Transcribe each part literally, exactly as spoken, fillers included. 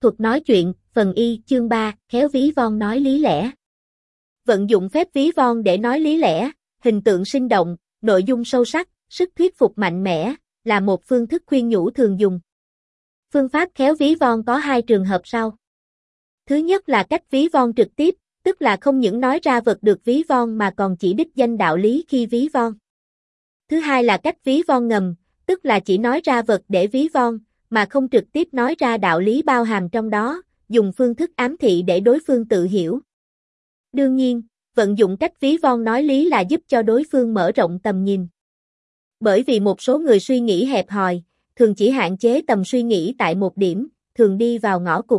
thuật nói chuyện, phần Y, chương ba, khéo ví von nói lý lẽ. Vận dụng phép ví von để nói lý lẽ, hình tượng sinh động, nội dung sâu sắc, sức thuyết phục mạnh mẽ, là một phương thức khuyên nhủ thường dùng. Phương pháp khéo ví von có hai trường hợp sau. Thứ nhất là cách ví von trực tiếp, tức là không những nói ra vật được ví von mà còn chỉ đích danh đạo lý khi ví von. Thứ hai là cách ví von ngầm, tức là chỉ nói ra vật để ví von, mà không trực tiếp nói ra đạo lý bao hàm trong đó, dùng phương thức ám thị để đối phương tự hiểu. Đương nhiên, vận dụng cách ví von nói lý là giúp cho đối phương mở rộng tầm nhìn. Bởi vì một số người suy nghĩ hẹp hòi, thường chỉ hạn chế tầm suy nghĩ tại một điểm, thường đi vào ngõ cụt.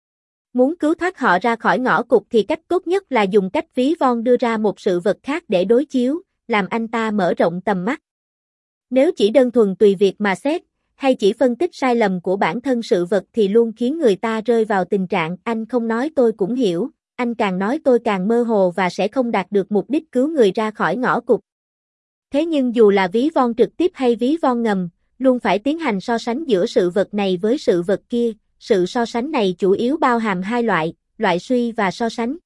Muốn cứu thoát họ ra khỏi ngõ cụt thì cách tốt nhất là dùng cách ví von đưa ra một sự vật khác để đối chiếu, làm anh ta mở rộng tầm mắt. Nếu chỉ đơn thuần tùy việc mà xét, hay chỉ phân tích sai lầm của bản thân sự vật thì luôn khiến người ta rơi vào tình trạng anh không nói tôi cũng hiểu, anh càng nói tôi càng mơ hồ và sẽ không đạt được mục đích cứu người ra khỏi ngõ cụt. Thế nhưng dù là ví von trực tiếp hay ví von ngầm, luôn phải tiến hành so sánh giữa sự vật này với sự vật kia, sự so sánh này chủ yếu bao hàm hai loại, loại suy và so sánh.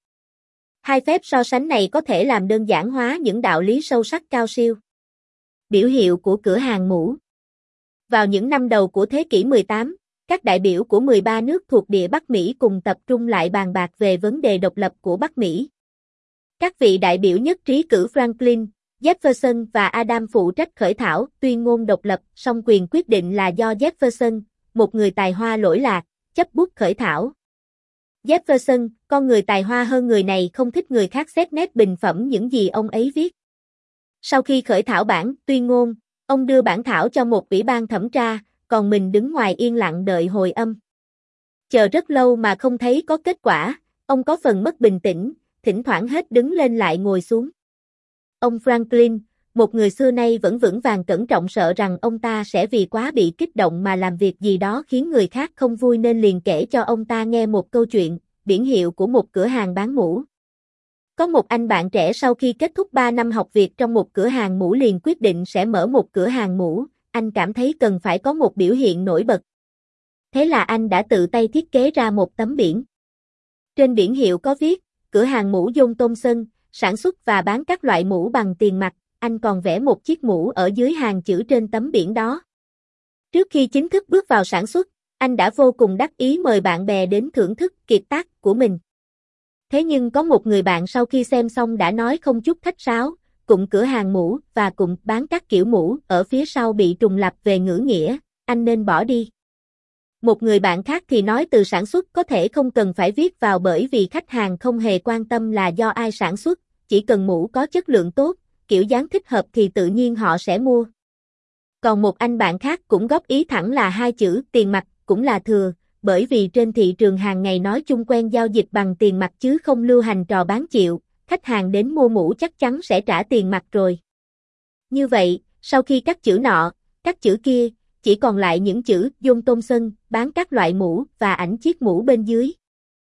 Hai phép so sánh này có thể làm đơn giản hóa những đạo lý sâu sắc cao siêu. Biểu hiệu của cửa hàng mũ. Vào những năm đầu của thế kỷ mười tám, các đại biểu của mười ba nước thuộc địa Bắc Mỹ cùng tập trung lại bàn bạc về vấn đề độc lập của Bắc Mỹ. Các vị đại biểu nhất trí cử Franklin, Jefferson và Adam phụ trách khởi thảo tuyên ngôn độc lập, song quyền quyết định là do Jefferson, một người tài hoa lỗi lạc, chấp bút khởi thảo. Jefferson, con người tài hoa hơn người này không thích người khác xét nét bình phẩm những gì ông ấy viết. Sau khi khởi thảo bản tuyên ngôn, ông đưa bản thảo cho một ủy ban thẩm tra, còn mình đứng ngoài yên lặng đợi hồi âm. Chờ rất lâu mà không thấy có kết quả, ông có phần mất bình tĩnh, thỉnh thoảng hết đứng lên lại ngồi xuống. Ông Franklin, một người xưa nay vẫn vững vàng cẩn trọng, sợ rằng ông ta sẽ vì quá bị kích động mà làm việc gì đó khiến người khác không vui nên liền kể cho ông ta nghe một câu chuyện, biển hiệu của một cửa hàng bán mũ. Có một anh bạn trẻ sau khi kết thúc ba năm học việc trong một cửa hàng mũ liền quyết định sẽ mở một cửa hàng mũ, anh cảm thấy cần phải có một biểu hiện nổi bật. Thế là anh đã tự tay thiết kế ra một tấm biển. Trên biển hiệu có viết, cửa hàng mũ John Thompson, sản xuất và bán các loại mũ bằng tiền mặt, anh còn vẽ một chiếc mũ ở dưới hàng chữ trên tấm biển đó. Trước khi chính thức bước vào sản xuất, anh đã vô cùng đắc ý mời bạn bè đến thưởng thức kiệt tác của mình. Thế nhưng có một người bạn sau khi xem xong đã nói không chút khách sáo, cụm cửa hàng mũ và cụm bán các kiểu mũ ở phía sau bị trùng lặp về ngữ nghĩa, anh nên bỏ đi. Một người bạn khác thì nói từ sản xuất có thể không cần phải viết vào bởi vì khách hàng không hề quan tâm là do ai sản xuất, chỉ cần mũ có chất lượng tốt, kiểu dáng thích hợp thì tự nhiên họ sẽ mua. Còn một anh bạn khác cũng góp ý thẳng là hai chữ tiền mặt cũng là thừa, bởi vì trên thị trường hàng ngày nói chung quen giao dịch bằng tiền mặt chứ không lưu hành trò bán chịu, khách hàng đến mua mũ chắc chắn sẽ trả tiền mặt rồi. Như vậy, sau khi cắt chữ nọ, cắt chữ kia, chỉ còn lại những chữ John Thompson, bán các loại mũ và ảnh chiếc mũ bên dưới.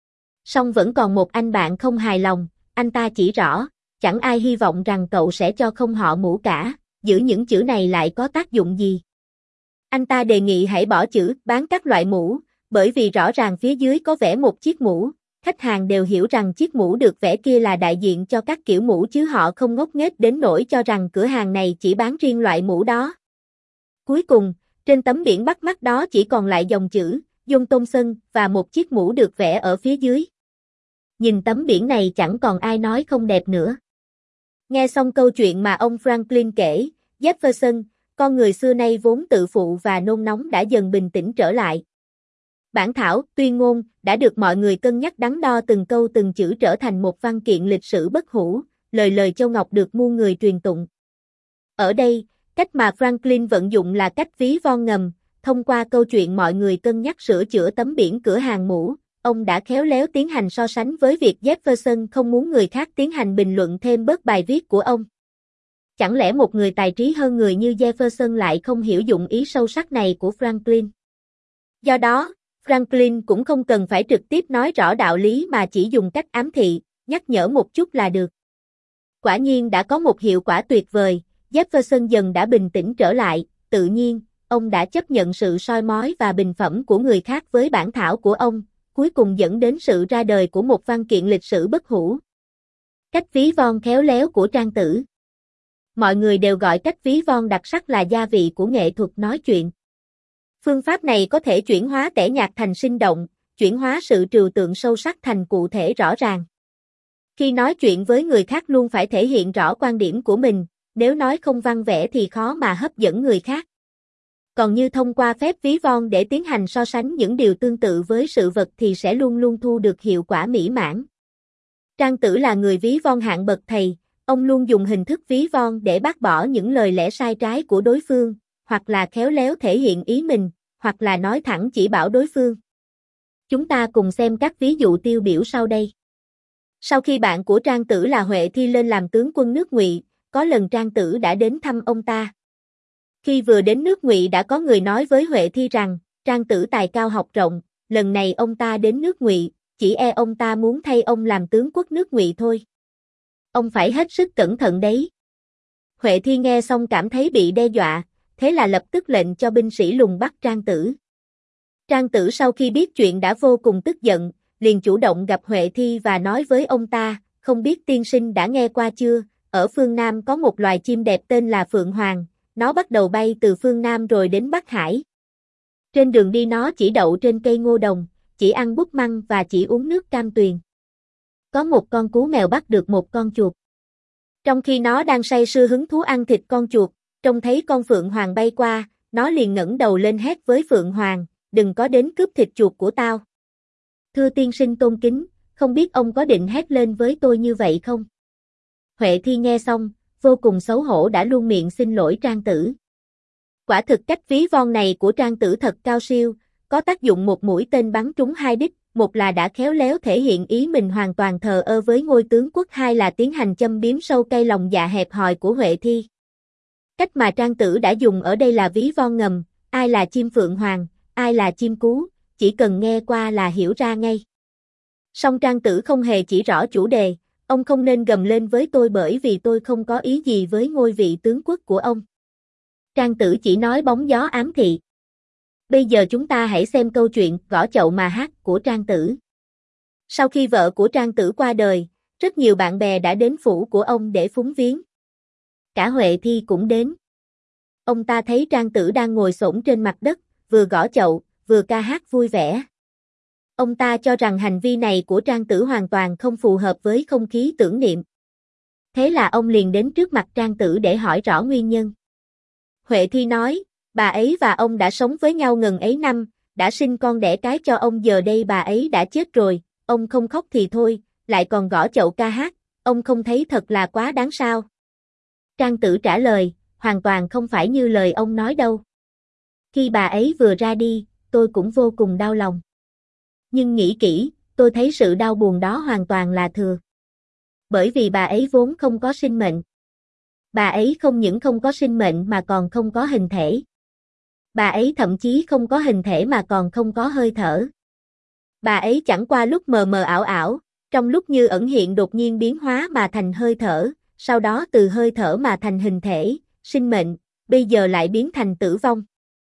Song vẫn còn một anh bạn không hài lòng, anh ta chỉ rõ, chẳng ai hy vọng rằng cậu sẽ cho không họ mũ cả, giữ những chữ này lại có tác dụng gì. Anh ta đề nghị hãy bỏ chữ bán các loại mũ, bởi vì rõ ràng phía dưới có vẽ một chiếc mũ, khách hàng đều hiểu rằng chiếc mũ được vẽ kia là đại diện cho các kiểu mũ chứ họ không ngốc nghếch đến nỗi cho rằng cửa hàng này chỉ bán riêng loại mũ đó. Cuối cùng, trên tấm biển bắt mắt đó chỉ còn lại dòng chữ John Thompson và một chiếc mũ được vẽ ở phía dưới. Nhìn tấm biển này chẳng còn ai nói không đẹp nữa. Nghe xong câu chuyện mà ông Franklin kể, Jefferson, con người xưa nay vốn tự phụ và nôn nóng đã dần bình tĩnh trở lại. Bản thảo, tuyên ngôn, đã được mọi người cân nhắc đắn đo từng câu từng chữ trở thành một văn kiện lịch sử bất hủ, lời lời châu ngọc được muôn người truyền tụng. Ở đây, cách mà Franklin vận dụng là cách ví von ngầm, thông qua câu chuyện mọi người cân nhắc sửa chữa tấm biển cửa hàng mũ, ông đã khéo léo tiến hành so sánh với việc Jefferson không muốn người khác tiến hành bình luận thêm bớt bài viết của ông. Chẳng lẽ một người tài trí hơn người như Jefferson lại không hiểu dụng ý sâu sắc này của Franklin? Do đó, Franklin cũng không cần phải trực tiếp nói rõ đạo lý mà chỉ dùng cách ám thị, nhắc nhở một chút là được. Quả nhiên đã có một hiệu quả tuyệt vời, Jefferson dần đã bình tĩnh trở lại, tự nhiên, ông đã chấp nhận sự soi mói và bình phẩm của người khác với bản thảo của ông, cuối cùng dẫn đến sự ra đời của một văn kiện lịch sử bất hủ. Cách ví von khéo léo của Trang Tử. Mọi người đều gọi cách ví von đặc sắc là gia vị của nghệ thuật nói chuyện. Phương pháp này có thể chuyển hóa tẻ nhạt thành sinh động, chuyển hóa sự trừu tượng sâu sắc thành cụ thể rõ ràng. Khi nói chuyện với người khác luôn phải thể hiện rõ quan điểm của mình, nếu nói không văn vẻ thì khó mà hấp dẫn người khác. Còn như thông qua phép ví von để tiến hành so sánh những điều tương tự với sự vật thì sẽ luôn luôn thu được hiệu quả mỹ mãn. Trang Tử là người ví von hạng bậc thầy, ông luôn dùng hình thức ví von để bác bỏ những lời lẽ sai trái của đối phương, hoặc là khéo léo thể hiện ý mình, hoặc là nói thẳng chỉ bảo đối phương. Chúng ta cùng xem các ví dụ tiêu biểu sau đây. Sau khi bạn của Trang Tử là Huệ Thi lên làm tướng quân nước Ngụy, có lần Trang Tử đã đến thăm ông ta. Khi vừa đến nước Ngụy đã có người nói với Huệ Thi rằng, Trang Tử tài cao học rộng, lần này ông ta đến nước Ngụy, chỉ e ông ta muốn thay ông làm tướng quốc nước Ngụy thôi. Ông phải hết sức cẩn thận đấy. Huệ Thi nghe xong cảm thấy bị đe dọa, thế là lập tức lệnh cho binh sĩ lùng bắt Trang Tử. Trang Tử sau khi biết chuyện đã vô cùng tức giận, liền chủ động gặp Huệ Thi và nói với ông ta, không biết tiên sinh đã nghe qua chưa, ở phương Nam có một loài chim đẹp tên là Phượng Hoàng, nó bắt đầu bay từ phương Nam rồi đến Bắc Hải. Trên đường đi nó chỉ đậu trên cây ngô đồng, chỉ ăn búp măng và chỉ uống nước cam tuyền. Có một con cú mèo bắt được một con chuột. Trong khi nó đang say sưa hứng thú ăn thịt con chuột, trông thấy con Phượng Hoàng bay qua, nó liền ngẩng đầu lên hét với Phượng Hoàng, đừng có đến cướp thịt chuột của tao. Thưa tiên sinh tôn kính, không biết ông có định hét lên với tôi như vậy không? Huệ Thi nghe xong, vô cùng xấu hổ đã luôn miệng xin lỗi Trang Tử. Quả thực cách ví von này của Trang Tử thật cao siêu, có tác dụng một mũi tên bắn trúng hai đích, một là đã khéo léo thể hiện ý mình hoàn toàn thờ ơ với ngôi tướng quốc, hai là tiến hành châm biếm sâu cây lòng dạ hẹp hòi của Huệ Thi. Cách mà Trang Tử đã dùng ở đây là ví von ngầm, ai là chim Phượng Hoàng, ai là chim cú, chỉ cần nghe qua là hiểu ra ngay. Song Trang Tử không hề chỉ rõ chủ đề, ông không nên gầm lên với tôi bởi vì tôi không có ý gì với ngôi vị tướng quốc của ông. Trang Tử chỉ nói bóng gió ám thị. Bây giờ chúng ta hãy xem câu chuyện Gõ chậu mà hát của Trang Tử. Sau khi vợ của Trang Tử qua đời, rất nhiều bạn bè đã đến phủ của ông để phúng viếng. Cả Huệ Thi cũng đến. Ông ta thấy Trang Tử đang ngồi xổm trên mặt đất, vừa gõ chậu, vừa ca hát vui vẻ. Ông ta cho rằng hành vi này của Trang Tử hoàn toàn không phù hợp với không khí tưởng niệm. Thế là ông liền đến trước mặt Trang Tử để hỏi rõ nguyên nhân. Huệ Thi nói, bà ấy và ông đã sống với nhau ngần ấy năm, đã sinh con đẻ cái cho ông, giờ đây bà ấy đã chết rồi, ông không khóc thì thôi, lại còn gõ chậu ca hát, ông không thấy thật là quá đáng sao? Trang Tử trả lời, hoàn toàn không phải như lời ông nói đâu. Khi bà ấy vừa ra đi, tôi cũng vô cùng đau lòng. Nhưng nghĩ kỹ, tôi thấy sự đau buồn đó hoàn toàn là thừa. Bởi vì bà ấy vốn không có sinh mệnh. Bà ấy không những không có sinh mệnh mà còn không có hình thể. Bà ấy thậm chí không có hình thể mà còn không có hơi thở. Bà ấy chẳng qua lúc mờ mờ ảo ảo, trong lúc như ẩn hiện đột nhiên biến hóa mà thành hơi thở, sau đó từ hơi thở mà thành hình thể, sinh mệnh, bây giờ lại biến thành tử vong.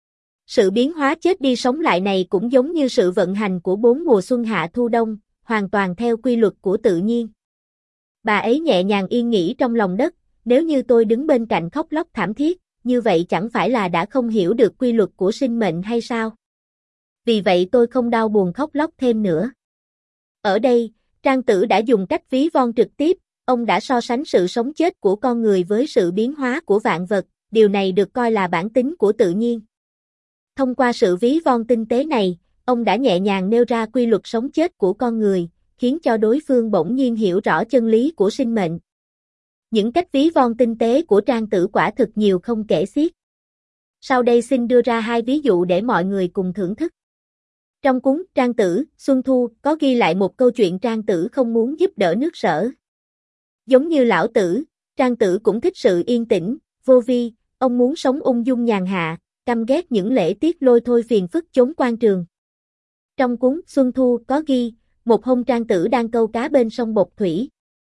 Sự biến hóa chết đi sống lại này cũng giống như sự vận hành của bốn mùa xuân hạ thu đông, hoàn toàn theo quy luật của tự nhiên. Bà ấy nhẹ nhàng yên nghỉ trong lòng đất, nếu như tôi đứng bên cạnh khóc lóc thảm thiết, như vậy chẳng phải là đã không hiểu được quy luật của sinh mệnh hay sao? Vì vậy tôi không đau buồn khóc lóc thêm nữa. Ở đây, Trang Tử đã dùng cách ví von trực tiếp, ông đã so sánh sự sống chết của con người với sự biến hóa của vạn vật, điều này được coi là bản tính của tự nhiên. Thông qua sự ví von tinh tế này, ông đã nhẹ nhàng nêu ra quy luật sống chết của con người, khiến cho đối phương bỗng nhiên hiểu rõ chân lý của sinh mệnh. Những cách ví von tinh tế của Trang Tử quả thực nhiều không kể xiết. Sau đây xin đưa ra hai ví dụ để mọi người cùng thưởng thức. Trong cuốn Trang Tử, Xuân Thu có ghi lại một câu chuyện Trang Tử không muốn giúp đỡ nước Sở. Giống như Lão Tử, Trang Tử cũng thích sự yên tĩnh, vô vi, ông muốn sống ung dung nhàn hạ, căm ghét những lễ tiết lôi thôi phiền phức chốn quan trường. Trong cuốn Xuân Thu có ghi, một hôm Trang Tử đang câu cá bên sông Bộc Thủy.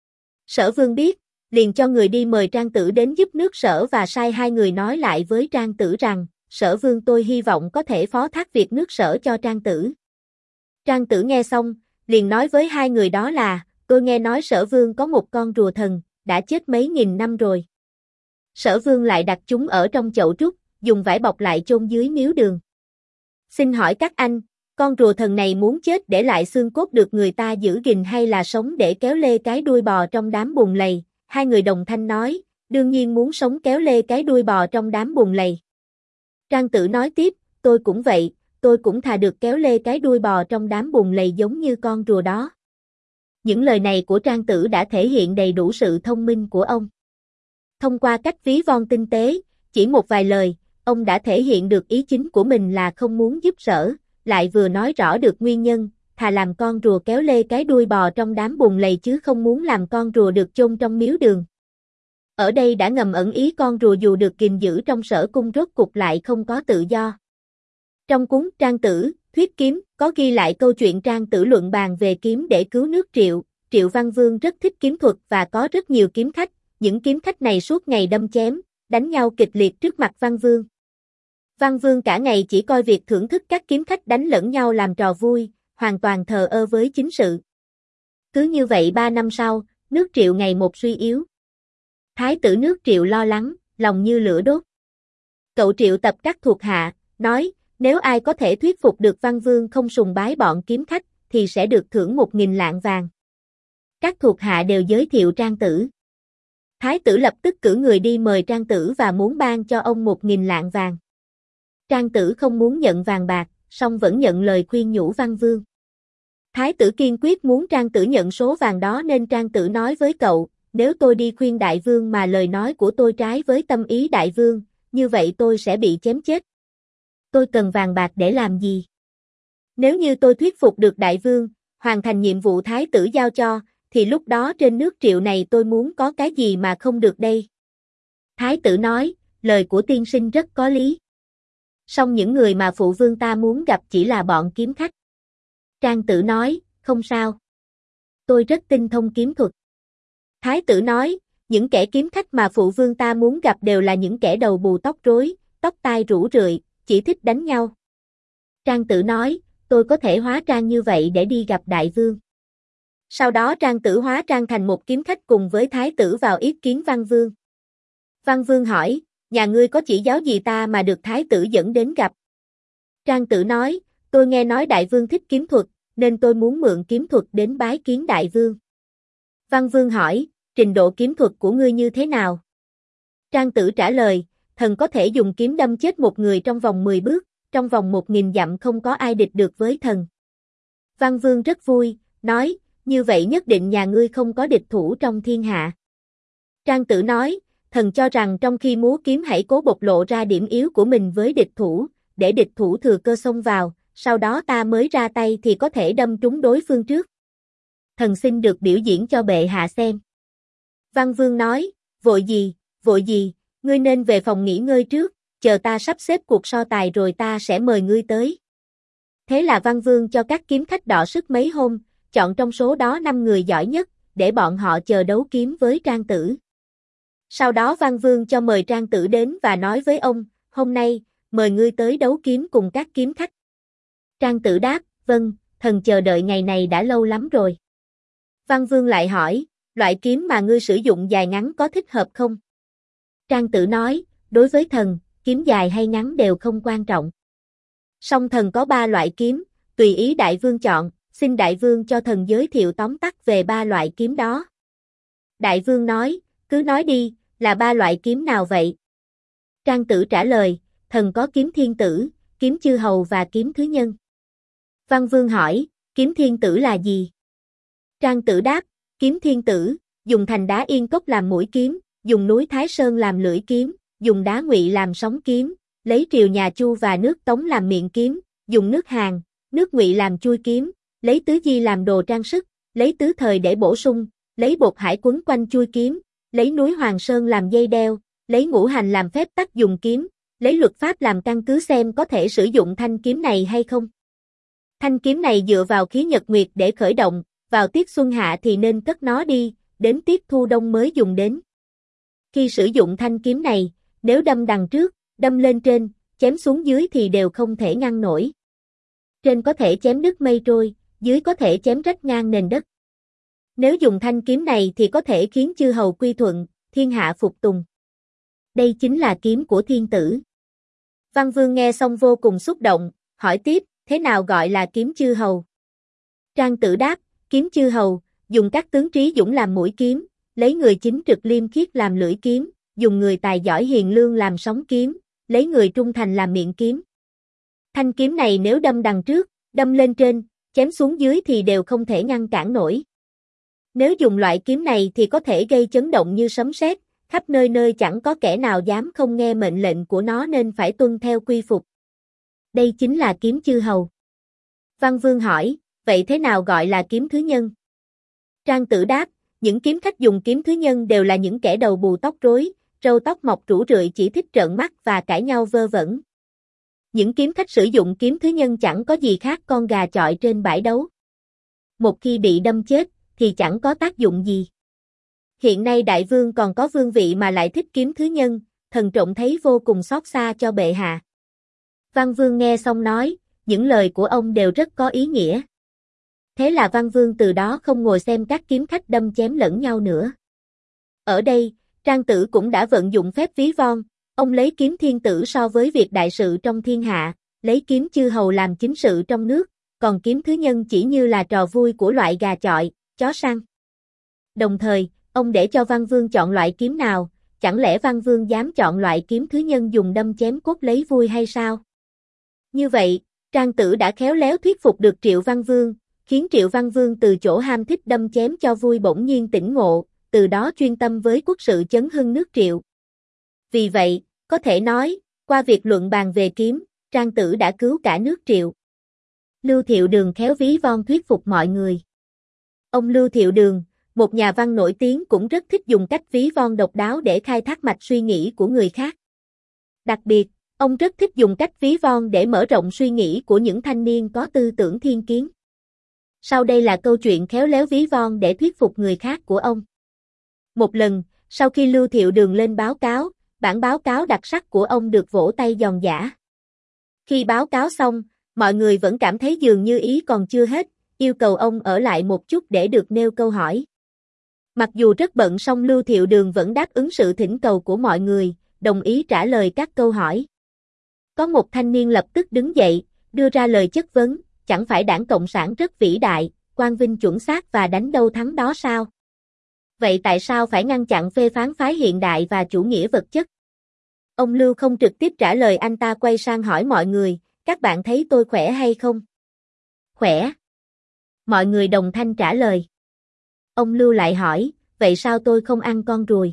Sở Vương biết, liền cho người đi mời Trang Tử đến giúp nước Sở và sai hai người nói lại với Trang Tử rằng, Sở Vương tôi hy vọng có thể phó thác việc nước Sở cho Trang Tử. Trang Tử nghe xong, liền nói với hai người đó là, tôi nghe nói Sở Vương có một con rùa thần, đã chết mấy nghìn năm rồi. Sở Vương lại đặt chúng ở trong chậu trúc, dùng vải bọc lại chôn dưới miếu đường. Xin hỏi các anh, con rùa thần này muốn chết để lại xương cốt được người ta giữ gìn hay là sống để kéo lê cái đuôi bò trong đám bùn lầy? Hai người đồng thanh nói, đương nhiên muốn sống kéo lê cái đuôi bò trong đám bùn lầy. Trang Tử nói tiếp, tôi cũng vậy, tôi cũng thà được kéo lê cái đuôi bò trong đám bùn lầy giống như con rùa đó. Những lời này của Trang Tử đã thể hiện đầy đủ sự thông minh của ông. Thông qua cách ví von tinh tế, chỉ một vài lời, ông đã thể hiện được ý chính của mình là không muốn giúp Sở, lại vừa nói rõ được nguyên nhân, thà làm con rùa kéo lê cái đuôi bò trong đám bùn lầy chứ không muốn làm con rùa được chôn trong miếu đường. Ở đây đã ngầm ẩn ý con rùa dù được gìn giữ trong Sở cung rốt cục lại không có tự do. Trong cuốn Trang Tử, Thuyết Kiếm, có ghi lại câu chuyện Trang Tử luận bàn về kiếm để cứu nước Triệu. Triệu Văn Vương rất thích kiếm thuật và có rất nhiều kiếm khách, những kiếm khách này suốt ngày đâm chém, đánh nhau kịch liệt trước mặt Văn Vương. Văn Vương cả ngày chỉ coi việc thưởng thức các kiếm khách đánh lẫn nhau làm trò vui, hoàn toàn thờ ơ với chính sự. Cứ như vậy ba năm sau, nước Triệu ngày một suy yếu. Thái tử nước Triệu lo lắng, lòng như lửa đốt. Cậu Triệu tập các thuộc hạ, nói, nếu ai có thể thuyết phục được Văn Vương không sùng bái bọn kiếm khách, thì sẽ được thưởng một nghìn lạng vàng. Các thuộc hạ đều giới thiệu Trang Tử. Thái tử lập tức cử người đi mời Trang Tử và muốn ban cho ông một nghìn lạng vàng. Trang Tử không muốn nhận vàng bạc, song vẫn nhận lời khuyên nhủ Văn Vương. Thái tử kiên quyết muốn Trang Tử nhận số vàng đó nên Trang Tử nói với cậu, nếu tôi đi khuyên đại vương mà lời nói của tôi trái với tâm ý đại vương, như vậy tôi sẽ bị chém chết. Tôi cần vàng bạc để làm gì? Nếu như tôi thuyết phục được đại vương, hoàn thành nhiệm vụ thái tử giao cho, thì lúc đó trên nước Triệu này tôi muốn có cái gì mà không được đây? Thái tử nói, lời của tiên sinh rất có lý. Song những người mà phụ vương ta muốn gặp chỉ là bọn kiếm khách. Trang Tử nói, không sao. Tôi rất tinh thông kiếm thuật. Thái tử nói, những kẻ kiếm khách mà phụ vương ta muốn gặp đều là những kẻ đầu bù tóc rối, tóc tai rủ rượi, chỉ thích đánh nhau. Trang Tử nói, tôi có thể hóa trang như vậy để đi gặp đại vương. Sau đó Trang Tử hóa trang thành một kiếm khách cùng với thái tử vào yết kiến Văn Vương. Văn Vương hỏi, nhà ngươi có chỉ giáo gì ta mà được thái tử dẫn đến gặp? Trang Tử nói, tôi nghe nói đại vương thích kiếm thuật, nên tôi muốn mượn kiếm thuật đến bái kiến đại vương. Văn Vương hỏi, trình độ kiếm thuật của ngươi như thế nào? Trang Tử trả lời, thần có thể dùng kiếm đâm chết một người trong vòng mười bước, trong vòng một nghìn dặm không có ai địch được với thần. Văn Vương rất vui, nói, như vậy nhất định nhà ngươi không có địch thủ trong thiên hạ. Trang Tử nói, thần cho rằng trong khi múa kiếm hãy cố bộc lộ ra điểm yếu của mình với địch thủ, để địch thủ thừa cơ xông vào, sau đó ta mới ra tay thì có thể đâm trúng đối phương trước. Thần xin được biểu diễn cho bệ hạ xem. Văn Vương nói, vội gì, vội gì, ngươi nên về phòng nghỉ ngơi trước, chờ ta sắp xếp cuộc so tài rồi ta sẽ mời ngươi tới. Thế là Văn Vương cho các kiếm khách đọ sức mấy hôm, chọn trong số đó năm người giỏi nhất, để bọn họ chờ đấu kiếm với Trang Tử. Sau đó Văn Vương cho mời Trang Tử đến và nói với ông, hôm nay, mời ngươi tới đấu kiếm cùng các kiếm khách. Trang Tử đáp, vâng, thần chờ đợi ngày này đã lâu lắm rồi. Văn Vương lại hỏi, loại kiếm mà ngươi sử dụng dài ngắn có thích hợp không? Trang Tử nói, đối với thần, kiếm dài hay ngắn đều không quan trọng. Song thần có ba loại kiếm, tùy ý đại vương chọn, xin đại vương cho thần giới thiệu tóm tắt về ba loại kiếm đó. Đại vương nói, cứ nói đi, là ba loại kiếm nào vậy? Trang Tử trả lời, thần có kiếm thiên tử, kiếm chư hầu và kiếm thứ nhân. Văn Vương hỏi, kiếm thiên tử là gì? Trang Tử đáp, kiếm thiên tử, dùng thành đá Yên Cốc làm mũi kiếm, dùng núi Thái Sơn làm lưỡi kiếm, dùng đá Ngụy làm sóng kiếm, lấy triều nhà Chu và nước Tống làm miệng kiếm, dùng nước Hàn, nước Ngụy làm chui kiếm, lấy tứ di làm đồ trang sức, lấy tứ thời để bổ sung, lấy bột hải quấn quanh chui kiếm, lấy núi Hoàng Sơn làm dây đeo, lấy ngũ hành làm phép tắc dùng kiếm, lấy luật pháp làm căn cứ xem có thể sử dụng thanh kiếm này hay không. Thanh kiếm này dựa vào khí nhật nguyệt để khởi động, vào tiết xuân hạ thì nên cất nó đi, đến tiết thu đông mới dùng đến. Khi sử dụng thanh kiếm này, nếu đâm đằng trước, đâm lên trên, chém xuống dưới thì đều không thể ngăn nổi. Trên có thể chém đứt mây trôi, dưới có thể chém rách ngang nền đất. Nếu dùng thanh kiếm này thì có thể khiến chư hầu quy thuận, thiên hạ phục tùng. Đây chính là kiếm của thiên tử. Văn Vương nghe xong vô cùng xúc động, hỏi tiếp, thế nào gọi là kiếm chư hầu? Trang Tử đáp, kiếm chư hầu, dùng các tướng trí dũng làm mũi kiếm, lấy người chính trực liêm khiết làm lưỡi kiếm, dùng người tài giỏi hiền lương làm sóng kiếm, lấy người trung thành làm miệng kiếm. Thanh kiếm này nếu đâm đằng trước, đâm lên trên, chém xuống dưới thì đều không thể ngăn cản nổi. Nếu dùng loại kiếm này thì có thể gây chấn động như sấm sét, khắp nơi nơi chẳng có kẻ nào dám không nghe mệnh lệnh của nó nên phải tuân theo quy phục. Đây chính là kiếm chư hầu. Văn Vương hỏi, vậy thế nào gọi là kiếm thứ nhân? Trang Tử đáp, những kiếm khách dùng kiếm thứ nhân đều là những kẻ đầu bù tóc rối, râu tóc mọc rủ rượi chỉ thích trợn mắt và cãi nhau vơ vẩn. Những kiếm khách sử dụng kiếm thứ nhân chẳng có gì khác con gà chọi trên bãi đấu. Một khi bị đâm chết, thì chẳng có tác dụng gì. Hiện nay đại vương còn có vương vị mà lại thích kiếm thứ nhân, thần trộm thấy vô cùng xót xa cho bệ hạ. Văn Vương nghe xong nói, những lời của ông đều rất có ý nghĩa. Thế là Văn Vương từ đó không ngồi xem các kiếm khách đâm chém lẫn nhau nữa. Ở đây, Trang Tử cũng đã vận dụng phép ví von, ông lấy kiếm thiên tử so với việc đại sự trong thiên hạ, lấy kiếm chư hầu làm chính sự trong nước, còn kiếm thứ nhân chỉ như là trò vui của loại gà chọi, chó săn. Đồng thời, ông để cho Văn Vương chọn loại kiếm nào, chẳng lẽ Văn Vương dám chọn loại kiếm thứ nhân dùng đâm chém cốt lấy vui hay sao? Như vậy, Trang Tử đã khéo léo thuyết phục được Triệu Văn Vương, khiến Triệu Văn Vương từ chỗ ham thích đâm chém cho vui bỗng nhiên tỉnh ngộ, từ đó chuyên tâm với quốc sự chấn hưng nước Triệu. Vì vậy, có thể nói, qua việc luận bàn về kiếm, Trang Tử đã cứu cả nước Triệu. Lưu Thiệu Đường khéo ví von thuyết phục mọi người. Ông Lưu Thiệu Đường, một nhà văn nổi tiếng cũng rất thích dùng cách ví von độc đáo để khai thác mạch suy nghĩ của người khác. Đặc biệt, ông rất thích dùng cách ví von để mở rộng suy nghĩ của những thanh niên có tư tưởng thiên kiến. Sau đây là câu chuyện khéo léo ví von để thuyết phục người khác của ông. Một lần, sau khi Lưu Thiệu Đường lên báo cáo, bản báo cáo đặc sắc của ông được vỗ tay giòn giã. Khi báo cáo xong, mọi người vẫn cảm thấy dường như ý còn chưa hết, yêu cầu ông ở lại một chút để được nêu câu hỏi. Mặc dù rất bận song Lưu Thiệu Đường vẫn đáp ứng sự thỉnh cầu của mọi người, đồng ý trả lời các câu hỏi. Có một thanh niên lập tức đứng dậy, đưa ra lời chất vấn, chẳng phải Đảng Cộng sản rất vĩ đại, quang vinh chuẩn xác và đánh đâu thắng đó sao? Vậy tại sao phải ngăn chặn phê phán phái hiện đại và chủ nghĩa vật chất? Ông Lưu không trực tiếp trả lời, anh ta quay sang hỏi mọi người, các bạn thấy tôi khỏe hay không? Khỏe. Mọi người đồng thanh trả lời. Ông Lưu lại hỏi, vậy sao tôi không ăn con ruồi?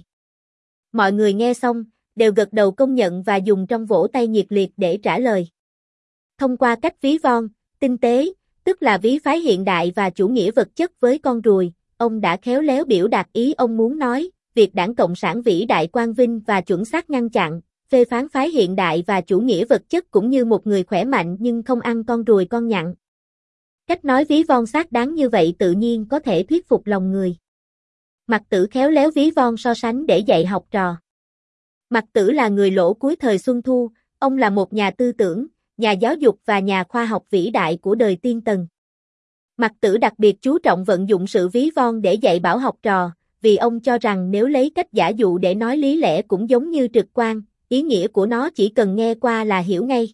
Mọi người nghe xong, đều gật đầu công nhận và dùng trong vỗ tay nhiệt liệt để trả lời. Thông qua cách ví von, tinh tế, tức là ví phái hiện đại và chủ nghĩa vật chất với con ruồi, ông đã khéo léo biểu đạt ý ông muốn nói, việc Đảng Cộng sản vĩ đại quang vinh và chuẩn xác ngăn chặn, phê phán phái hiện đại và chủ nghĩa vật chất cũng như một người khỏe mạnh nhưng không ăn con ruồi con nhặn. Cách nói ví von xác đáng như vậy tự nhiên có thể thuyết phục lòng người. Mạc Tử khéo léo ví von so sánh để dạy học trò. Mạc Tử là người Lỗ cuối thời Xuân Thu, ông là một nhà tư tưởng, nhà giáo dục và nhà khoa học vĩ đại của đời Tiên Tần. Mạc Tử đặc biệt chú trọng vận dụng sự ví von để dạy bảo học trò, vì ông cho rằng nếu lấy cách giả dụ để nói lý lẽ cũng giống như trực quan, ý nghĩa của nó chỉ cần nghe qua là hiểu ngay.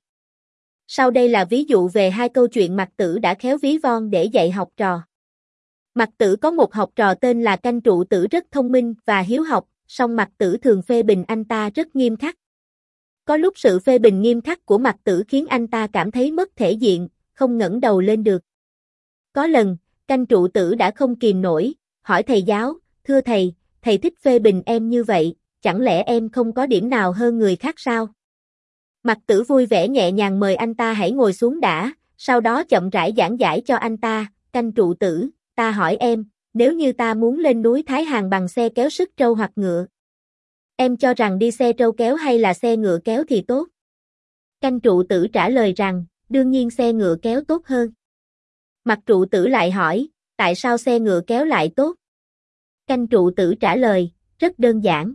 Sau đây là ví dụ về hai câu chuyện Mạc Tử đã khéo ví von để dạy học trò. Mạc Tử có một học trò tên là Canh Trụ Tử rất thông minh và hiếu học, song Mạc Tử thường phê bình anh ta rất nghiêm khắc. Có lúc sự phê bình nghiêm khắc của Mạc Tử khiến anh ta cảm thấy mất thể diện, không ngẩng đầu lên được. Có lần, Canh Trụ Tử đã không kìm nổi, hỏi thầy giáo, thưa thầy, thầy thích phê bình em như vậy, chẳng lẽ em không có điểm nào hơn người khác sao? Mạc Tử vui vẻ nhẹ nhàng mời anh ta hãy ngồi xuống đã, sau đó chậm rãi giảng giải cho anh ta, Canh Trụ Tử, ta hỏi em, nếu như ta muốn lên núi Thái Hàng bằng xe kéo sức trâu hoặc ngựa, em cho rằng đi xe trâu kéo hay là xe ngựa kéo thì tốt? Canh Trụ Tử trả lời rằng, đương nhiên xe ngựa kéo tốt hơn. Mạc Trụ Tử lại hỏi, tại sao xe ngựa kéo lại tốt? Canh Trụ Tử trả lời, rất đơn giản.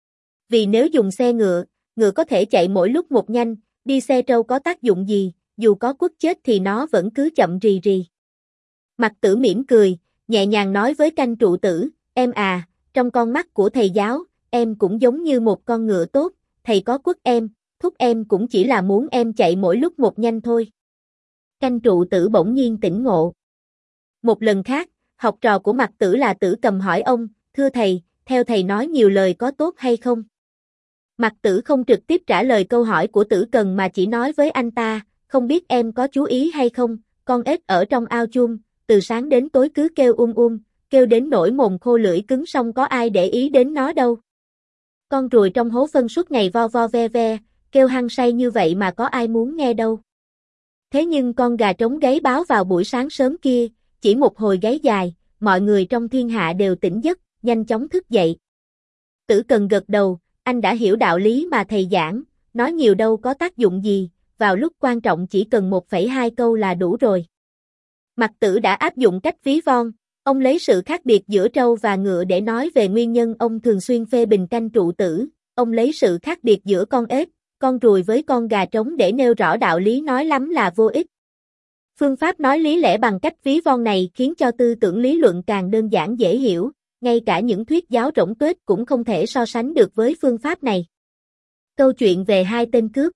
Vì nếu dùng xe ngựa, ngựa có thể chạy mỗi lúc một nhanh, đi xe trâu có tác dụng gì, dù có quất chết thì nó vẫn cứ chậm rì rì. Mặc Tử mỉm cười, nhẹ nhàng nói với canh trụ tử, em à, trong con mắt của thầy giáo, em cũng giống như một con ngựa tốt, thầy có quất em, thúc em cũng chỉ là muốn em chạy mỗi lúc một nhanh thôi. Canh trụ tử bỗng nhiên tỉnh ngộ. Một lần khác, học trò của Mặc Tử là Tử Cầm hỏi ông, thưa thầy, theo thầy nói nhiều lời có tốt hay không? Mặc Tử không trực tiếp trả lời câu hỏi của Tử Cần mà chỉ nói với anh ta, không biết em có chú ý hay không, con ếch ở trong ao chuông, từ sáng đến tối cứ kêu um um, kêu đến nỗi mồm khô lưỡi cứng xong có ai để ý đến nó đâu. Con ruồi trong hố phân suốt ngày vo vo ve ve, kêu hăng say như vậy mà có ai muốn nghe đâu. Thế nhưng con gà trống gáy báo vào buổi sáng sớm kia, chỉ một hồi gáy dài, mọi người trong thiên hạ đều tỉnh giấc, nhanh chóng thức dậy. Tử Cần gật đầu, anh đã hiểu đạo lý mà thầy giảng, nói nhiều đâu có tác dụng gì, vào lúc quan trọng chỉ cần một phẩy hai câu là đủ rồi. Mặc Tử đã áp dụng cách ví von, ông lấy sự khác biệt giữa trâu và ngựa để nói về nguyên nhân ông thường xuyên phê bình canh trụ tử, ông lấy sự khác biệt giữa con ếch, con ruồi với con gà trống để nêu rõ đạo lý nói lắm là vô ích. Phương pháp nói lý lẽ bằng cách ví von này khiến cho tư tưởng lý luận càng đơn giản dễ hiểu, ngay cả những thuyết giáo rỗng tuếch cũng không thể so sánh được với phương pháp này. Câu chuyện về hai tên cướp.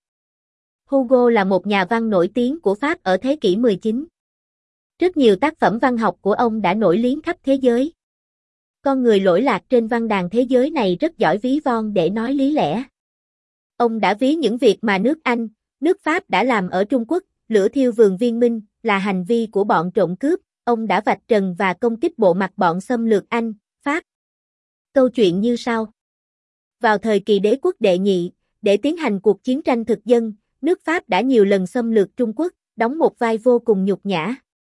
Hugo là một nhà văn nổi tiếng của Pháp ở thế kỷ mười chín. Rất nhiều tác phẩm văn học của ông đã nổi tiếng khắp thế giới. Con người lỗi lạc trên văn đàn thế giới này rất giỏi ví von để nói lý lẽ. Ông đã ví những việc mà nước Anh, nước Pháp đã làm ở Trung Quốc, lửa thiêu vườn Viên Minh, là hành vi của bọn trộm cướp, ông đã vạch trần và công kích bộ mặt bọn xâm lược Anh, Pháp. Câu chuyện như sau. Vào thời kỳ đế quốc đệ nhị, để tiến hành cuộc chiến tranh thực dân, nước Pháp đã nhiều lần xâm lược Trung Quốc, đóng một vai vô cùng nhục nhã.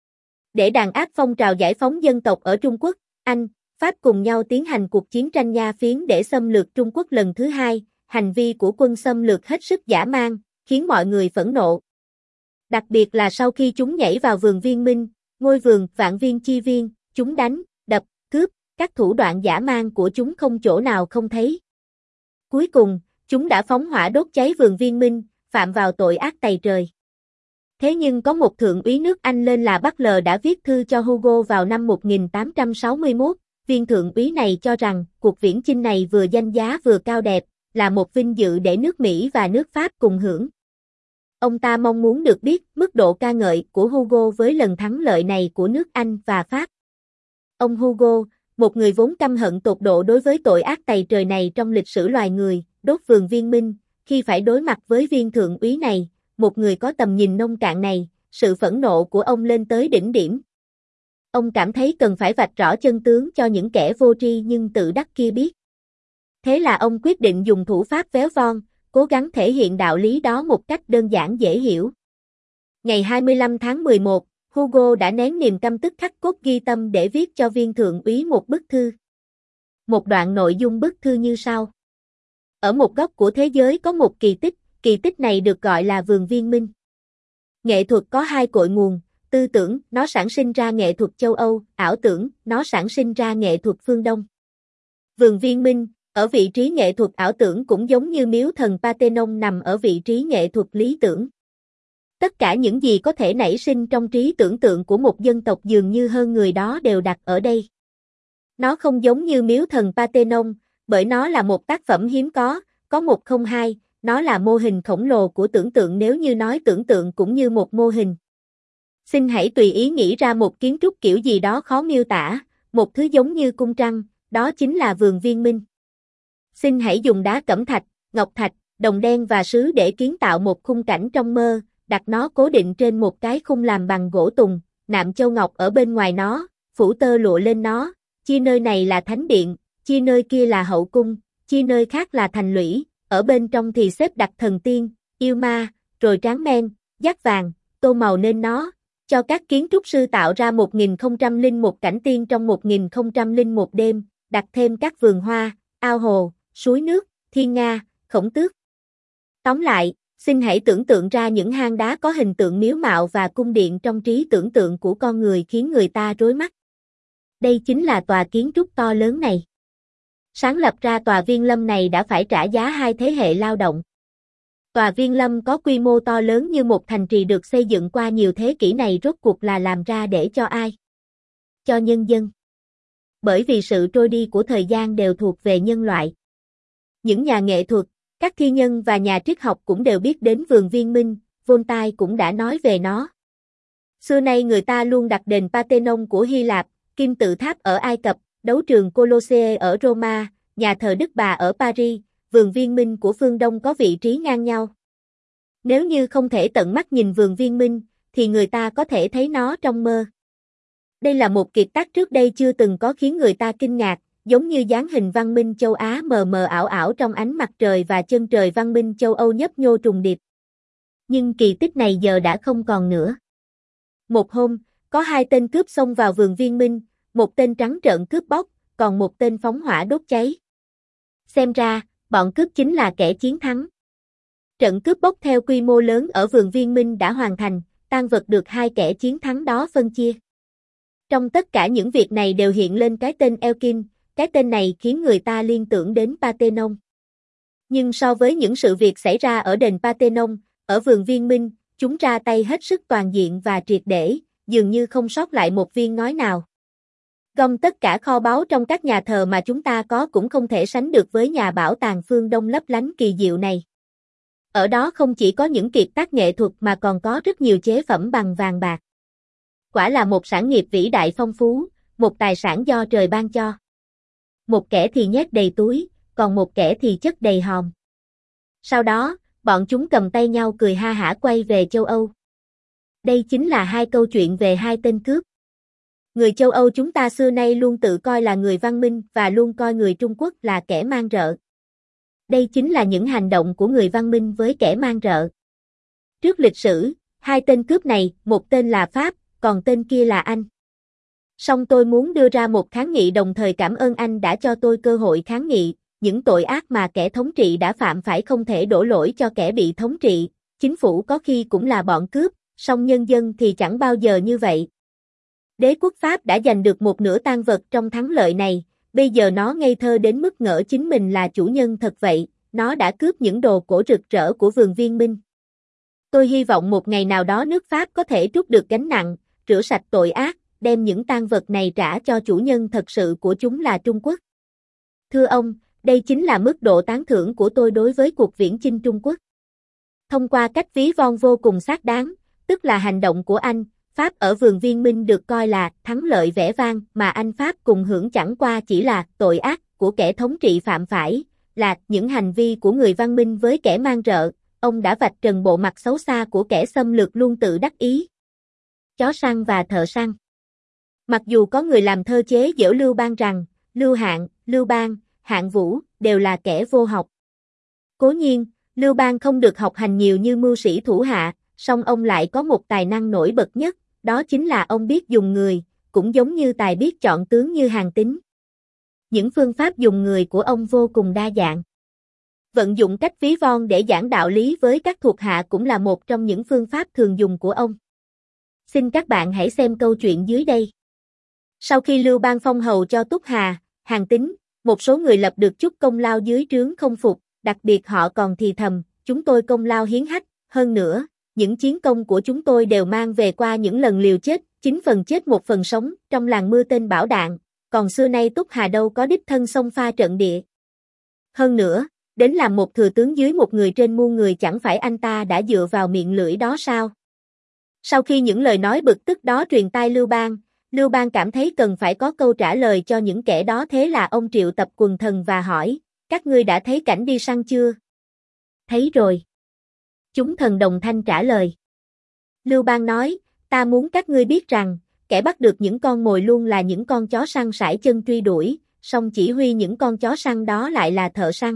Để đàn áp phong trào giải phóng dân tộc ở Trung Quốc, Anh, Pháp cùng nhau tiến hành cuộc chiến tranh nha phiến để xâm lược Trung Quốc lần thứ hai, hành vi của quân xâm lược hết sức dã man, khiến mọi người phẫn nộ. Đặc biệt là sau khi chúng nhảy vào vườn Viên Minh, ngôi vườn Vạn Viên Chi Viên, chúng đánh, đập, cướp, các thủ đoạn dã man của chúng không chỗ nào không thấy. Cuối cùng, chúng đã phóng hỏa đốt cháy vườn Viên Minh, phạm vào tội ác tày trời. Thế nhưng có một thượng úy nước Anh lên là Butler đã viết thư cho Hugo vào năm một nghìn tám trăm sáu mươi mốt, viên thượng úy này cho rằng cuộc viễn chinh này vừa danh giá vừa cao đẹp, là một vinh dự để nước Mỹ và nước Pháp cùng hưởng. Ông ta mong muốn được biết mức độ ca ngợi của Hugo với lần thắng lợi này của nước Anh và Pháp. Ông Hugo, một người vốn căm hận tột độ đối với tội ác tày trời này trong lịch sử loài người, đốt vườn Viên Minh, khi phải đối mặt với viên thượng úy này, một người có tầm nhìn nông cạn này, sự phẫn nộ của ông lên tới đỉnh điểm. Ông cảm thấy cần phải vạch rõ chân tướng cho những kẻ vô tri nhưng tự đắc kia biết. Thế là ông quyết định dùng thủ pháp véo von, cố gắng thể hiện đạo lý đó một cách đơn giản dễ hiểu. Ngày hai mươi lăm tháng mười một, Hugo đã nén niềm căm tức khắc cốt ghi tâm để viết cho viên thượng úy một bức thư. Một đoạn nội dung bức thư như sau. Ở một góc của thế giới có một kỳ tích, kỳ tích này được gọi là vườn Viên Minh. Nghệ thuật có hai cội nguồn, tư tưởng, nó sản sinh ra nghệ thuật châu Âu, ảo tưởng, nó sản sinh ra nghệ thuật phương Đông. Vườn Viên Minh, ở vị trí nghệ thuật ảo tưởng cũng giống như miếu thần Parthenon nằm ở vị trí nghệ thuật lý tưởng. Tất cả những gì có thể nảy sinh trong trí tưởng tượng của một dân tộc dường như hơn người đó đều đặt ở đây. Nó không giống như miếu thần Parthenon, bởi nó là một tác phẩm hiếm có, có một không hai, nó là mô hình khổng lồ của tưởng tượng nếu như nói tưởng tượng cũng như một mô hình. Xin hãy tùy ý nghĩ ra một kiến trúc kiểu gì đó khó miêu tả, một thứ giống như cung trăng, đó chính là vườn Viên Minh. Xin hãy dùng đá cẩm thạch, ngọc thạch, đồng đen và sứ để kiến tạo một khung cảnh trong mơ, đặt nó cố định trên một cái khung làm bằng gỗ tùng, nạm châu ngọc ở bên ngoài nó, phủ tơ lụa lên nó, chia nơi này là thánh điện, chia nơi kia là hậu cung, chia nơi khác là thành lũy, ở bên trong thì xếp đặt thần tiên, yêu ma, rồi tráng men, dát vàng, tô màu nên nó, cho các kiến trúc sư tạo ra một nghìn không trăm lẻ một cảnh tiên trong một nghìn không trăm lẻ một đêm, đặt thêm các vườn hoa, ao hồ, suối nước, thiên nga, khổng tước. Tóm lại, xin hãy tưởng tượng ra những hang đá có hình tượng miếu mạo và cung điện trong trí tưởng tượng của con người khiến người ta rối mắt. Đây chính là tòa kiến trúc to lớn này. Sáng lập ra tòa Viên Lâm này đã phải trả giá hai thế hệ lao động. Tòa Viên Lâm có quy mô to lớn như một thành trì được xây dựng qua nhiều thế kỷ này rốt cuộc là làm ra để cho ai? cho nhân dân. Bởi vì sự trôi đi của thời gian đều thuộc về nhân loại. Những nhà nghệ thuật, các thi nhân và nhà triết học cũng đều biết đến vườn viên minh, Voltaire cũng đã nói về nó. Xưa nay người ta luôn đặt đền Parthenon của Hy Lạp, kim tự tháp ở Ai Cập, đấu trường Colosseum ở Roma, nhà thờ Đức Bà ở Paris, vườn viên minh của phương Đông có vị trí ngang nhau. Nếu như không thể tận mắt nhìn vườn viên minh, thì người ta có thể thấy nó trong mơ. Đây là một kiệt tác trước đây chưa từng có khiến người ta kinh ngạc, giống như dáng hình văn minh châu Á mờ mờ ảo ảo trong ánh mặt trời và chân trời văn minh châu Âu nhấp nhô trùng điệp. Nhưng kỳ tích này giờ đã không còn nữa. Một hôm, có hai tên cướp xông vào vườn viên minh, một tên trắng trợn cướp bóc, còn một tên phóng hỏa đốt cháy. Xem ra, bọn cướp chính là kẻ chiến thắng. Trận cướp bóc theo quy mô lớn ở vườn viên minh đã hoàn thành, tang vật được hai kẻ chiến thắng đó phân chia. Trong tất cả những việc này đều hiện lên cái tên Elkin, cái tên này khiến người ta liên tưởng đến Parthenon. Nhưng so với những sự việc xảy ra ở đền Parthenon, ở vườn viên minh, chúng ra tay hết sức toàn diện và triệt để, dường như không sót lại một viên ngói nào. Gom tất cả kho báu trong các nhà thờ mà chúng ta có cũng không thể sánh được với nhà bảo tàng phương Đông lấp lánh kỳ diệu này. Ở đó không chỉ có những kiệt tác nghệ thuật mà còn có rất nhiều chế phẩm bằng vàng bạc. Quả là một sản nghiệp vĩ đại phong phú, một tài sản do trời ban cho. Một kẻ thì nhét đầy túi, còn một kẻ thì chất đầy hòm. Sau đó, bọn chúng cầm tay nhau cười ha hả quay về châu Âu. Đây chính là hai câu chuyện về hai tên cướp. Người châu Âu chúng ta xưa nay luôn tự coi là người văn minh và luôn coi người Trung Quốc là kẻ man rợ. Đây chính là những hành động của người văn minh với kẻ man rợ. Trước lịch sử, hai tên cướp này, một tên là Pháp, còn tên kia là Anh. Song tôi muốn đưa ra một kháng nghị đồng thời cảm ơn anh đã cho tôi cơ hội kháng nghị, những tội ác mà kẻ thống trị đã phạm phải không thể đổ lỗi cho kẻ bị thống trị, chính phủ có khi cũng là bọn cướp, song nhân dân thì chẳng bao giờ như vậy. Đế quốc Pháp đã giành được một nửa tang vật trong thắng lợi này, bây giờ nó ngây thơ đến mức ngỡ chính mình là chủ nhân thật vậy, nó đã cướp những đồ cổ rực rỡ của vườn viên minh. Tôi hy vọng một ngày nào đó nước Pháp có thể trút được gánh nặng, rửa sạch tội ác, đem những tang vật này trả cho chủ nhân thật sự của chúng là Trung Quốc. Thưa ông, đây chính là mức độ tán thưởng của tôi đối với cuộc viễn chinh Trung Quốc. Thông qua cách ví von vô cùng xác đáng, tức là hành động của Anh, Pháp ở vườn viên minh được coi là thắng lợi vẻ vang mà Anh Pháp cùng hưởng chẳng qua chỉ là tội ác của kẻ thống trị phạm phải, là những hành vi của người văn minh với kẻ man rợ, ông đã vạch trần bộ mặt xấu xa của kẻ xâm lược luôn tự đắc ý. Chó săn và thợ săn. Mặc dù có người làm thơ chế giễu Lưu Bang rằng, Lưu Hạng, Lưu Bang, Hạng Vũ, đều là kẻ vô học. Cố nhiên, Lưu Bang không được học hành nhiều như mưu sĩ thủ hạ, song ông lại có một tài năng nổi bật nhất, đó chính là ông biết dùng người, cũng giống như tài biết chọn tướng như Hàn Tín. Những phương pháp dùng người của ông vô cùng đa dạng. Vận dụng cách ví von để giảng đạo lý với các thuộc hạ cũng là một trong những phương pháp thường dùng của ông. Xin các bạn hãy xem câu chuyện dưới đây. Sau khi Lưu Bang phong hầu cho Túc Hà, Hàn Tín, một số người lập được chút công lao dưới trướng không phục, đặc biệt họ còn thì thầm, chúng tôi công lao hiến hách, hơn nữa, những chiến công của chúng tôi đều mang về qua những lần liều chết, chín phần chết một phần sống, trong làng mưa tên bão đạn, còn xưa nay Túc Hà đâu có đích thân xông pha trận địa. Hơn nữa, đến làm một thừa tướng dưới một người trên muôn người chẳng phải anh ta đã dựa vào miệng lưỡi đó sao? Sau khi những lời nói bực tức đó truyền tai Lưu Bang, Lưu Bang cảm thấy cần phải có câu trả lời cho những kẻ đó, thế là ông triệu tập quần thần và hỏi, các ngươi đã thấy cảnh đi săn chưa? Thấy rồi. Chúng thần đồng thanh trả lời. Lưu Bang nói, ta muốn các ngươi biết rằng, kẻ bắt được những con mồi luôn là những con chó săn sải chân truy đuổi, song chỉ huy những con chó săn đó lại là thợ săn.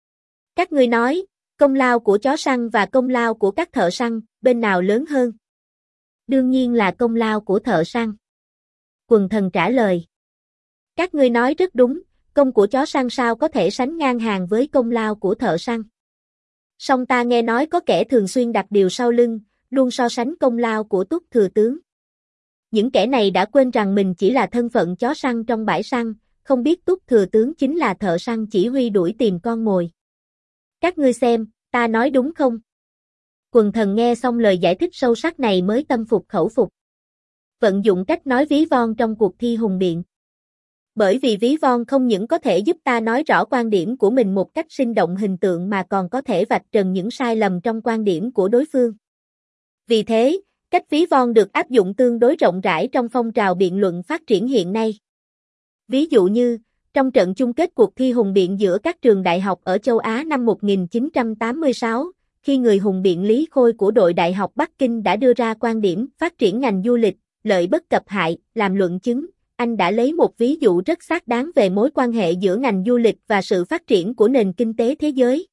Các ngươi nói, công lao của chó săn và công lao của các thợ săn, bên nào lớn hơn? Đương nhiên là công lao của thợ săn. Quần thần trả lời. Các ngươi nói rất đúng, công của chó săn sao có thể sánh ngang hàng với công lao của thợ săn. Song ta nghe nói có kẻ thường xuyên đặt điều sau lưng, luôn so sánh công lao của Túc thừa tướng. Những kẻ này đã quên rằng mình chỉ là thân phận chó săn trong bãi săn, không biết Túc thừa tướng chính là thợ săn chỉ huy đuổi tìm con mồi. Các ngươi xem, ta nói đúng không? Quần thần nghe xong lời giải thích sâu sắc này mới tâm phục khẩu phục. Vận dụng cách nói ví von trong cuộc thi hùng biện. Bởi vì ví von không những có thể giúp ta nói rõ quan điểm của mình một cách sinh động hình tượng mà còn có thể vạch trần những sai lầm trong quan điểm của đối phương. Vì thế, cách ví von được áp dụng tương đối rộng rãi trong phong trào biện luận phát triển hiện nay. Ví dụ như, trong trận chung kết cuộc thi hùng biện giữa các trường đại học ở châu Á năm một nghìn chín trăm tám mươi sáu, khi người hùng biện Lý Khôi của đội Đại học Bắc Kinh đã đưa ra quan điểm phát triển ngành du lịch, lợi bất cập hại, làm luận chứng, anh đã lấy một ví dụ rất xác đáng về mối quan hệ giữa ngành du lịch và sự phát triển của nền kinh tế thế giới.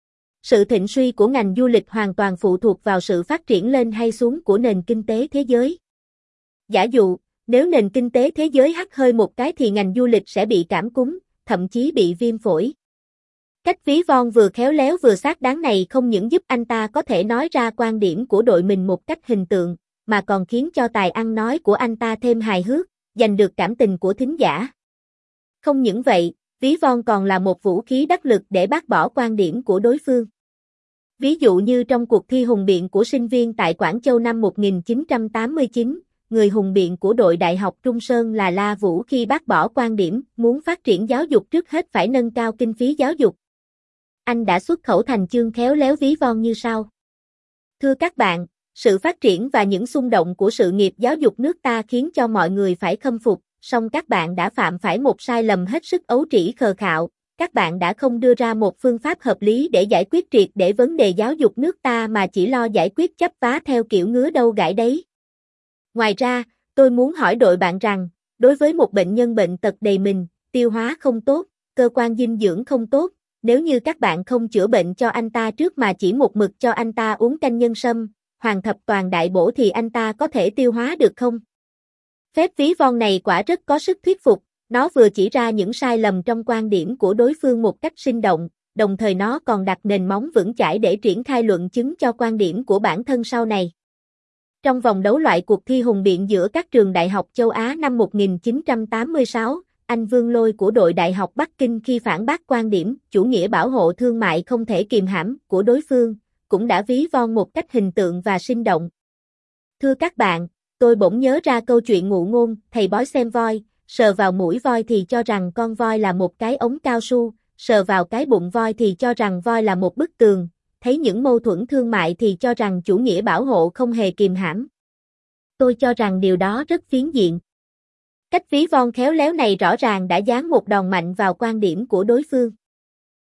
Sự thịnh suy của ngành du lịch hoàn toàn phụ thuộc vào sự phát triển lên hay xuống của nền kinh tế thế giới. Giả dụ, nếu nền kinh tế thế giới hắt hơi một cái thì ngành du lịch sẽ bị cảm cúm, thậm chí bị viêm phổi. Cách ví von vừa khéo léo vừa xác đáng này không những giúp anh ta có thể nói ra quan điểm của đội mình một cách hình tượng, mà còn khiến cho tài ăn nói của anh ta thêm hài hước, giành được cảm tình của thính giả. Không những vậy, ví von còn là một vũ khí đắc lực để bác bỏ quan điểm của đối phương. Ví dụ như trong cuộc thi hùng biện của sinh viên tại Quảng Châu năm một nghìn chín trăm tám mươi chín, người hùng biện của đội Đại học Trung Sơn là La Vũ khi bác bỏ quan điểm muốn phát triển giáo dục trước hết phải nâng cao kinh phí giáo dục. Anh đã xuất khẩu thành chương khéo léo ví von như sau. Thưa các bạn, sự phát triển và những xung động của sự nghiệp giáo dục nước ta khiến cho mọi người phải khâm phục, song các bạn đã phạm phải một sai lầm hết sức ấu trĩ khờ khạo, các bạn đã không đưa ra một phương pháp hợp lý để giải quyết triệt để vấn đề giáo dục nước ta mà chỉ lo giải quyết chấp vá theo kiểu ngứa đâu gãi đấy. Ngoài ra, tôi muốn hỏi đội bạn rằng, đối với một bệnh nhân bệnh tật đầy mình, tiêu hóa không tốt, cơ quan dinh dưỡng không tốt, nếu như các bạn không chữa bệnh cho anh ta trước mà chỉ một mực cho anh ta uống canh nhân sâm, hoàng thập toàn đại bổ thì anh ta có thể tiêu hóa được không? Phép ví von này quả rất có sức thuyết phục, nó vừa chỉ ra những sai lầm trong quan điểm của đối phương một cách sinh động, đồng thời nó còn đặt nền móng vững chãi để triển khai luận chứng cho quan điểm của bản thân sau này. Trong vòng đấu loại cuộc thi hùng biện giữa các trường đại học châu Á năm một nghìn chín trăm tám mươi sáu, anh Vương Lôi của đội Đại học Bắc Kinh khi phản bác quan điểm chủ nghĩa bảo hộ thương mại không thể kìm hãm của đối phương, cũng đã ví von một cách hình tượng và sinh động. Thưa các bạn, tôi bỗng nhớ ra câu chuyện ngụ ngôn, thầy bói xem voi, sờ vào mũi voi thì cho rằng con voi là một cái ống cao su, sờ vào cái bụng voi thì cho rằng voi là một bức tường, thấy những mâu thuẫn thương mại thì cho rằng chủ nghĩa bảo hộ không hề kìm hãm. Tôi cho rằng điều đó rất phiến diện. Cách ví von khéo léo này rõ ràng đã giáng một đòn mạnh vào quan điểm của đối phương.